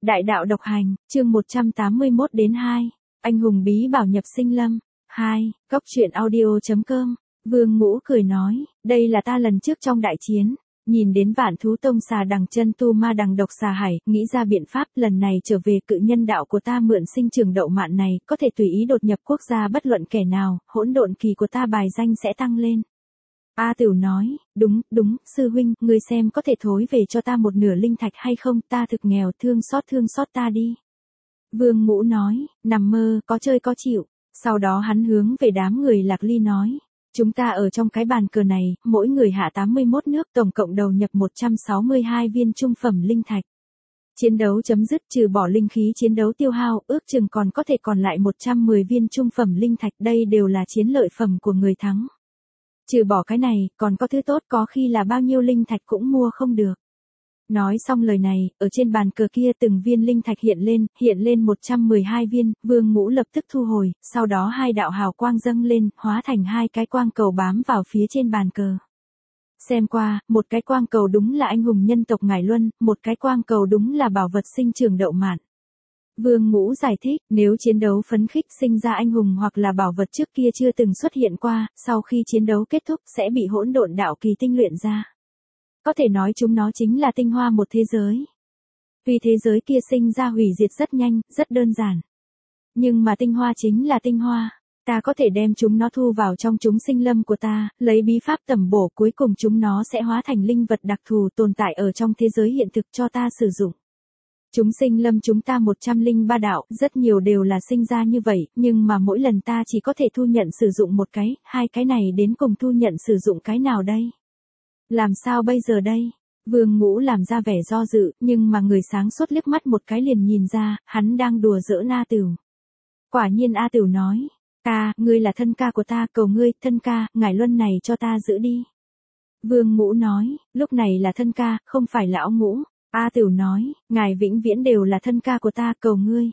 Đại đạo độc hành, chương 181 đến 2. Anh hùng bí bảo nhập sinh lâm. 2. Góc truyện audio.com. Vương Ngũ cười nói, đây là ta lần trước trong đại chiến. Nhìn đến Vạn Thú Tông xà đằng chân tu ma đằng độc xà hải, nghĩ ra biện pháp lần này trở về cự nhân đạo của ta mượn sinh trường đậu mạn này, có thể tùy ý đột nhập quốc gia bất luận kẻ nào, hỗn độn kỳ của ta bài danh sẽ tăng lên. A Tửu nói, đúng, sư huynh, ngươi xem có thể thối về cho ta một nửa linh thạch hay không, ta thực nghèo, thương xót ta đi. Vương Ngũ nói, nằm mơ, có chơi có chịu. Sau đó hắn hướng về đám người Lạc Ly nói, chúng ta ở trong cái bàn cờ này, mỗi người hạ 81 nước, tổng cộng đầu nhập 162 viên trung phẩm linh thạch. Chiến đấu chấm dứt, trừ bỏ linh khí chiến đấu tiêu hao, ước chừng còn có thể còn lại 110 viên trung phẩm linh thạch, đây đều là chiến lợi phẩm của người thắng. Trừ bỏ cái này, còn có thứ tốt, có khi là bao nhiêu linh thạch cũng mua không được. Nói xong lời này, ở trên bàn cờ kia từng viên linh thạch hiện lên 112 viên, Vương Ngũ lập tức thu hồi, sau đó hai đạo hào quang dâng lên, hóa thành hai cái quang cầu bám vào phía trên bàn cờ. Xem qua, một cái quang cầu đúng là anh hùng nhân tộc Ngải Luân, một cái quang cầu đúng là bảo vật sinh trường đậu mạn. Vương Ngũ giải thích, nếu chiến đấu phấn khích sinh ra anh hùng hoặc là bảo vật trước kia chưa từng xuất hiện qua, sau khi chiến đấu kết thúc sẽ bị hỗn độn đạo kỳ tinh luyện ra. Có thể nói chúng nó chính là tinh hoa một thế giới. Vì thế giới kia sinh ra hủy diệt rất nhanh, rất đơn giản. Nhưng mà tinh hoa chính là tinh hoa. Ta có thể đem chúng nó thu vào trong chúng sinh lâm của ta, lấy bí pháp tẩm bổ, cuối cùng chúng nó sẽ hóa thành linh vật đặc thù tồn tại ở trong thế giới hiện thực cho ta sử dụng. Chúng sinh lâm chúng ta 103 đạo, rất nhiều đều là sinh ra như vậy, nhưng mà mỗi lần ta chỉ có thể thu nhận sử dụng một cái, hai cái này đến cùng thu nhận sử dụng cái nào đây? Làm sao bây giờ đây? Vương Ngũ làm ra vẻ do dự, nhưng mà người sáng suốt liếc mắt một cái liền nhìn ra, hắn đang đùa giỡn A Tửu. Quả nhiên A Tửu nói, ca, ngươi là thân ca của ta, cầu ngươi, thân ca, Ngải Luân này cho ta giữ đi. Vương Ngũ nói, lúc này là thân ca, không phải lão Ngũ. A Tửu nói, ngài vĩnh viễn đều là thân ca của ta, cầu ngươi.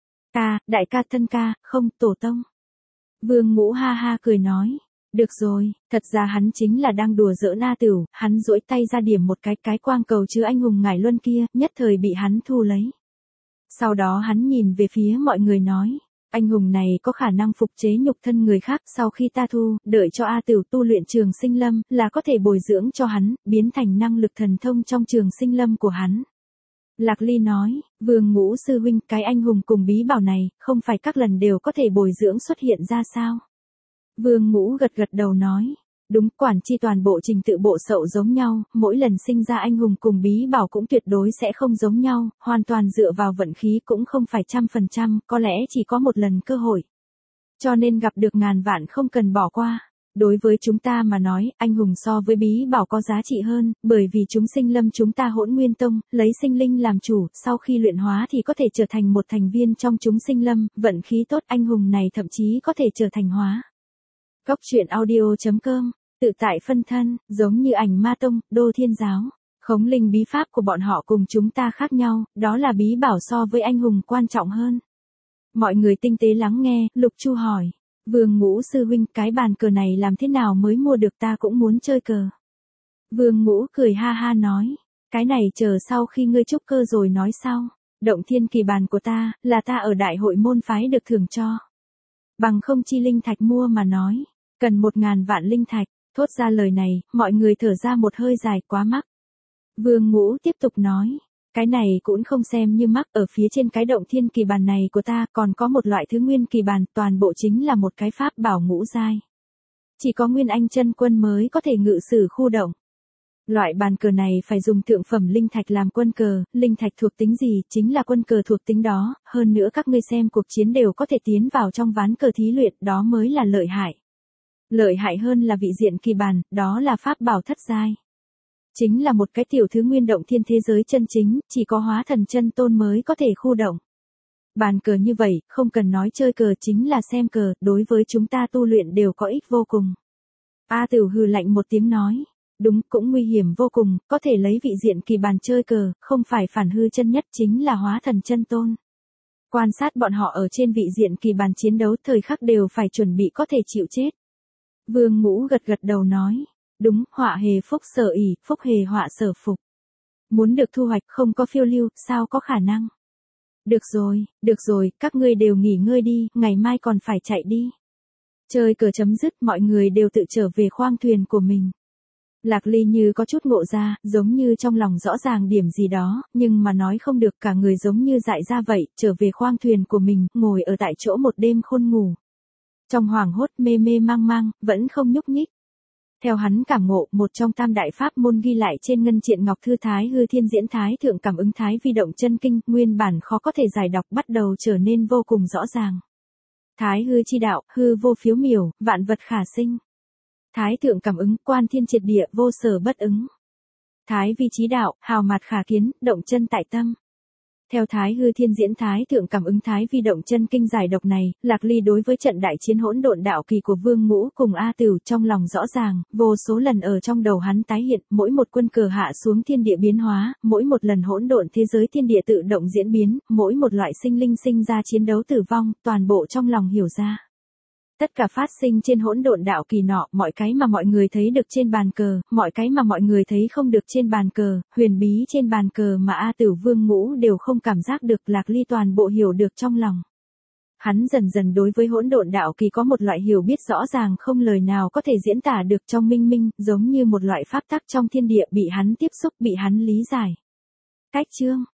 Ca, đại ca, thân ca, không, tổ tông. Vương Ngũ ha ha cười nói, được rồi, thật ra hắn chính là đang đùa giỡn A Tửu, hắn duỗi tay ra điểm một cái quang cầu chứa anh hùng Ngải Luân kia, nhất thời bị hắn thu lấy. Sau đó hắn nhìn về phía mọi người nói, anh hùng này có khả năng phục chế nhục thân người khác, sau khi ta thu, đợi cho A Tửu tu luyện trường sinh lâm, là có thể bồi dưỡng cho hắn, biến thành năng lực thần thông trong trường sinh lâm của hắn. Lạc Ly nói, Vương Ngũ sư huynh, cái anh hùng cùng bí bảo này, không phải các lần đều có thể bồi dưỡng xuất hiện ra sao? Vương Ngũ gật đầu nói, đúng, quản chi toàn bộ trình tự bộ sậu giống nhau, mỗi lần sinh ra anh hùng cùng bí bảo cũng tuyệt đối sẽ không giống nhau, hoàn toàn dựa vào vận khí cũng không phải 100%, có lẽ chỉ có một lần cơ hội. Cho nên gặp được ngàn vạn không cần bỏ qua. Đối với chúng ta mà nói, anh hùng so với bí bảo có giá trị hơn, bởi vì chúng sinh lâm chúng ta Hỗn Nguyên Tông, lấy sinh linh làm chủ, sau khi luyện hóa thì có thể trở thành một thành viên trong chúng sinh lâm, vận khí tốt anh hùng này thậm chí có thể trở thành hóa. Góc truyện audio.com, tự tại phân thân, giống như Ảnh Ma Tông, Đô Thiên Giáo. Khống linh bí pháp của bọn họ cùng chúng ta khác nhau, đó là bí bảo so với anh hùng quan trọng hơn. Mọi người tinh tế lắng nghe, Lục Chu hỏi. Vương Ngũ sư huynh, cái bàn cờ này làm thế nào mới mua được, ta cũng muốn chơi cờ. Vương Ngũ cười ha ha nói, cái này chờ sau khi ngươi trúc cơ rồi nói sau. Động thiên kỳ bàn của ta, là ta ở đại hội môn phái được thưởng cho. Bằng không chi linh thạch mua mà nói, cần 1.000 vạn linh thạch. Thốt ra lời này, mọi người thở ra một hơi dài, quá mắc. Vương Ngũ tiếp tục nói, cái này cũng không xem như mắc, ở phía trên cái động thiên kỳ bàn này của ta còn có một loại thứ nguyên kỳ bàn, toàn bộ chính là một cái pháp bảo ngũ giai. Chỉ có Nguyên Anh chân quân mới có thể ngự sử khu động. Loại bàn cờ này phải dùng thượng phẩm linh thạch làm quân cờ, linh thạch thuộc tính gì, chính là quân cờ thuộc tính đó, hơn nữa các ngươi xem cuộc chiến đều có thể tiến vào trong ván cờ thí luyện, đó mới là lợi hại. Lợi hại hơn là vị diện kỳ bàn, đó là pháp bảo thất giai. Chính là một cái tiểu thứ nguyên động thiên thế giới chân chính, chỉ có hóa thần chân tôn mới có thể khu động. Bàn cờ như vậy, không cần nói chơi cờ chính là xem cờ, đối với chúng ta tu luyện đều có ích vô cùng. A Tửu hừ lạnh một tiếng nói, đúng, cũng nguy hiểm vô cùng, có thể lấy vị diện kỳ bàn chơi cờ, không phải phản hư chân nhất chính là hóa thần chân tôn. Quan sát bọn họ ở trên vị diện kỳ bàn chiến đấu thời khắc đều phải chuẩn bị có thể chịu chết. Vương Ngũ gật đầu nói, đúng, họa hề phúc sở ỷ, phúc hề họa sở phục. Muốn được thu hoạch không có phiêu lưu, sao có khả năng. Được rồi, các ngươi đều nghỉ ngơi đi, ngày mai còn phải chạy đi. Chơi cờ chấm dứt, mọi người đều tự trở về khoang thuyền của mình. Lạc Ly như có chút ngộ ra, giống như trong lòng rõ ràng điểm gì đó, nhưng mà nói không được, cả người giống như dại ra vậy, trở về khoang thuyền của mình, ngồi ở tại chỗ một đêm khôn ngủ. Trong hoảng hốt mê mê mang mang, vẫn không nhúc nhích. Theo hắn cảm ngộ, một trong tam đại pháp môn ghi lại trên ngân triện ngọc thư Thái Hư Thiên Diễn Thái Thượng Cảm Ứng Thái Vi Động Chân Kinh, nguyên bản khó có thể giải đọc bắt đầu trở nên vô cùng rõ ràng. Thái hư chi đạo, hư vô phiếu miểu, vạn vật khả sinh. Thái thượng cảm ứng, quan thiên triệt địa, vô sở bất ứng. Thái vi chí đạo, hào mạt khả kiến, động chân tại tâm. Theo Thái Hư Thiên Diễn Thái Thượng Cảm Ứng Thái Vi Động Chân Kinh giải độc này, Lạc Ly đối với trận đại chiến hỗn độn đạo kỳ của Vương Ngũ cùng A Tửu trong lòng rõ ràng, vô số lần ở trong đầu hắn tái hiện, mỗi một quân cờ hạ xuống thiên địa biến hóa, mỗi một lần hỗn độn thế giới thiên địa tự động diễn biến, mỗi một loại sinh linh sinh ra chiến đấu tử vong, toàn bộ trong lòng hiểu ra. Tất cả phát sinh trên hỗn độn đạo kỳ nọ, mọi cái mà mọi người thấy được trên bàn cờ, mọi cái mà mọi người thấy không được trên bàn cờ, huyền bí trên bàn cờ mà A Tửu Vương Ngũ đều không cảm giác được, Lạc Ly toàn bộ hiểu được trong lòng. Hắn dần dần đối với hỗn độn đạo kỳ có một loại hiểu biết rõ ràng không lời nào có thể diễn tả được trong minh minh, giống như một loại pháp tắc trong thiên địa bị hắn tiếp xúc, bị hắn lý giải. Cách chương